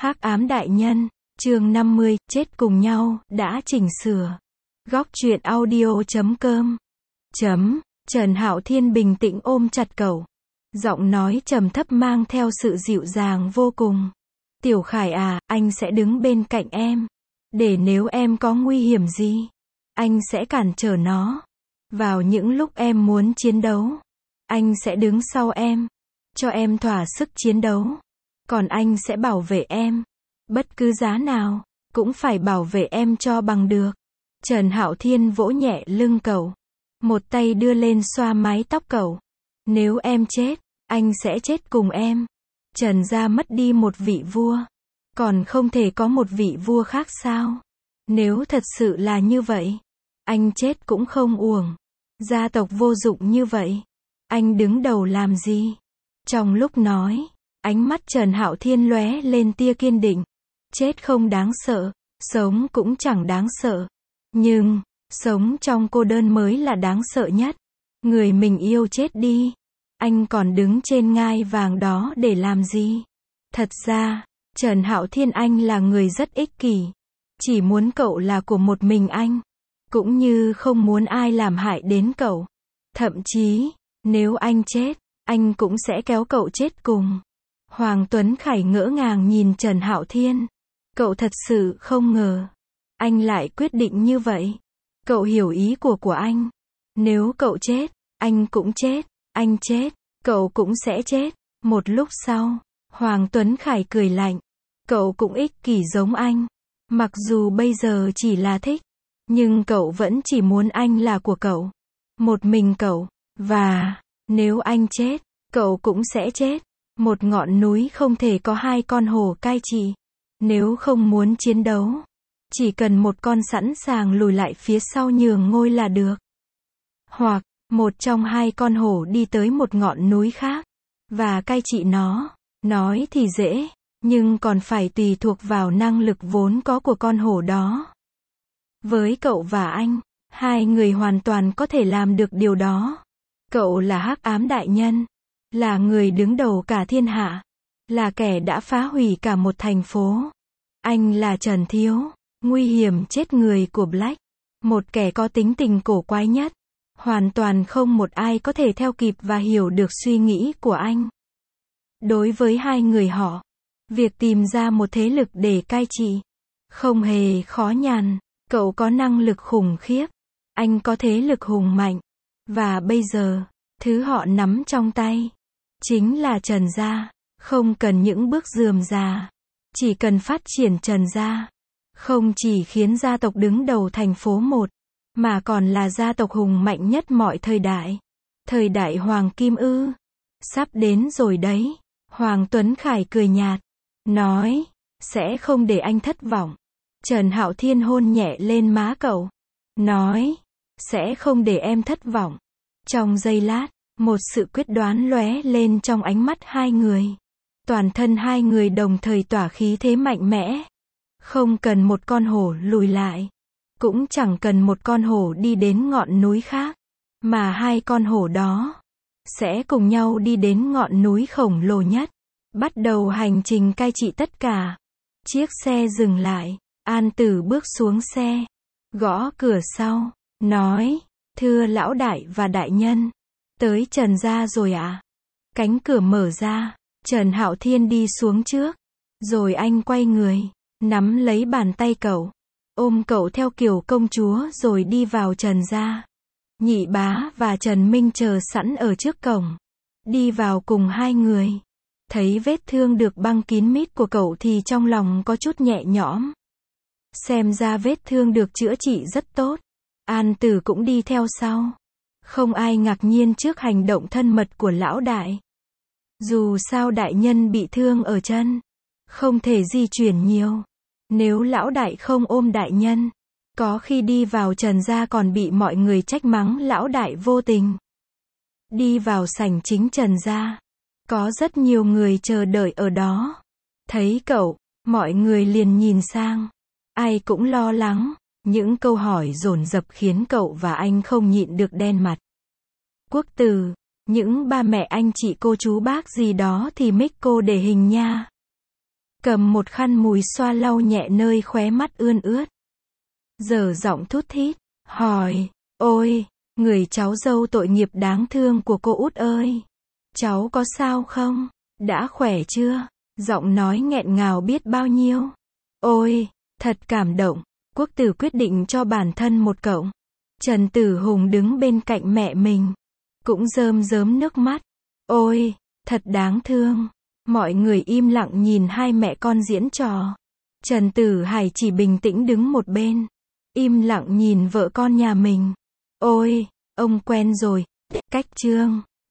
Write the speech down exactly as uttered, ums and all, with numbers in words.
Hắc ám đại nhân, chương năm mươi, chết cùng nhau, đã chỉnh sửa. Góc truyện audio chấm com. Chấm, Trần Hạo Thiên bình tĩnh ôm chặt cậu. Giọng nói trầm thấp mang theo sự dịu dàng vô cùng. Tiểu Khải à, anh sẽ đứng bên cạnh em. Để nếu em có nguy hiểm gì, anh sẽ cản trở nó. Vào những lúc em muốn chiến đấu, anh sẽ đứng sau em. Cho em thỏa sức chiến đấu. Còn anh sẽ bảo vệ em. Bất cứ giá nào, cũng phải bảo vệ em cho bằng được. Trần Hạo Thiên vỗ nhẹ lưng cậu. Một tay đưa lên xoa mái tóc cậu. Nếu em chết, anh sẽ chết cùng em. Trần gia mất đi một vị vua. Còn không thể có một vị vua khác sao? Nếu thật sự là như vậy, anh chết cũng không uổng. Gia tộc vô dụng như vậy, anh đứng đầu làm gì? Trong lúc nói, ánh mắt Trần Hạo Thiên lóe lên tia kiên định. Chết không đáng sợ, sống cũng chẳng đáng sợ. Nhưng, sống trong cô đơn mới là đáng sợ nhất. Người mình yêu chết đi. Anh còn đứng trên ngai vàng đó để làm gì? Thật ra, Trần Hạo Thiên anh là người rất ích kỷ. Chỉ muốn cậu là của một mình anh. Cũng như không muốn ai làm hại đến cậu. Thậm chí, nếu anh chết, anh cũng sẽ kéo cậu chết cùng. Hoàng Tuấn Khải ngỡ ngàng nhìn Trần Hạo Thiên. Cậu thật sự không ngờ. Anh lại quyết định như vậy. Cậu hiểu ý của của anh. Nếu cậu chết, anh cũng chết. Anh chết, cậu cũng sẽ chết. Một lúc sau, Hoàng Tuấn Khải cười lạnh. Cậu cũng ích kỷ giống anh. Mặc dù bây giờ chỉ là thích, nhưng cậu vẫn chỉ muốn anh là của cậu. Một mình cậu. Và, nếu anh chết, cậu cũng sẽ chết. Một ngọn núi không thể có hai con hổ cai trị. Nếu không muốn chiến đấu, chỉ cần một con sẵn sàng lùi lại phía sau nhường ngôi là được. Hoặc, một trong hai con hổ đi tới một ngọn núi khác, và cai trị nó. Nói thì dễ, nhưng còn phải tùy thuộc vào năng lực vốn có của con hổ đó. Với cậu và anh, hai người hoàn toàn có thể làm được điều đó. Cậu là Hắc ám đại nhân, là người đứng đầu cả thiên hạ, là kẻ đã phá hủy cả một thành phố. Anh là Trần Thiếu, nguy hiểm chết người của Black, một kẻ có tính tình cổ quái nhất. Hoàn toàn không một ai có thể theo kịp và hiểu được suy nghĩ của anh. Đối với hai người họ, việc tìm ra một thế lực để cai trị không hề khó nhằn. Cậu có năng lực khủng khiếp, anh có thế lực hùng mạnh. Và bây giờ, thứ họ nắm trong tay chính là Trần gia. Không cần những bước rườm rà, chỉ cần phát triển Trần gia. Không chỉ khiến gia tộc đứng đầu thành phố một, mà còn là gia tộc hùng mạnh nhất mọi thời đại. Thời đại Hoàng Kim ư? Sắp đến rồi đấy. Hoàng Tuấn Khải cười nhạt, nói, sẽ không để anh thất vọng. Trần Hạo Thiên hôn nhẹ lên má cậu, nói, sẽ không để em thất vọng. Trong giây lát, một sự quyết đoán lóe lên trong ánh mắt hai người. Toàn thân hai người đồng thời tỏa khí thế mạnh mẽ. Không cần một con hổ lùi lại, cũng chẳng cần một con hổ đi đến ngọn núi khác, mà hai con hổ đó sẽ cùng nhau đi đến ngọn núi khổng lồ nhất, bắt đầu hành trình cai trị tất cả. Chiếc xe dừng lại, An Tử bước xuống xe, gõ cửa sau, nói, thưa lão đại và đại nhân, tới Trần gia rồi ạ. À? Cánh cửa mở ra, Trần Hạo Thiên đi xuống trước, rồi anh quay người, nắm lấy bàn tay cậu, ôm cậu theo kiểu công chúa rồi đi vào Trần gia. Nhị bá và Trần Minh chờ sẵn ở trước cổng, đi vào cùng hai người. Thấy vết thương được băng kín mít của cậu thì trong lòng có chút nhẹ nhõm. Xem ra vết thương được chữa trị rất tốt. An Tử cũng đi theo sau. Không ai ngạc nhiên trước hành động thân mật của lão đại. Dù sao đại nhân bị thương ở chân, không thể di chuyển nhiều. Nếu lão đại không ôm đại nhân, có khi đi vào Trần gia còn bị mọi người trách mắng lão đại vô tình. Đi vào sảnh chính Trần gia, có rất nhiều người chờ đợi ở đó. Thấy cậu, mọi người liền nhìn sang. Ai cũng lo lắng. Những câu hỏi dồn dập khiến cậu và anh không nhịn được đen mặt. Quốc Tử, những ba mẹ anh chị cô chú bác gì đó thì mic cô để hình nha. cầm một khăn mùi xoa lau nhẹ nơi khóe mắt ươn ướt. Dở giọng thút thít, hỏi, ôi, người cháu dâu tội nghiệp đáng thương của cô út ơi. Cháu có sao không? Đã khỏe chưa? Giọng nói nghẹn ngào biết bao nhiêu. Ôi, thật cảm động. Quốc Tử quyết định cho bản thân một cậu. Trần Tử Hùng đứng bên cạnh mẹ mình, cũng rơm rớm nước mắt. Ôi, thật đáng thương. Mọi người im lặng nhìn hai mẹ con diễn trò. Trần Tử Hải chỉ bình tĩnh đứng một bên, im lặng nhìn vợ con nhà mình. Ôi, ông quen rồi. Cách chương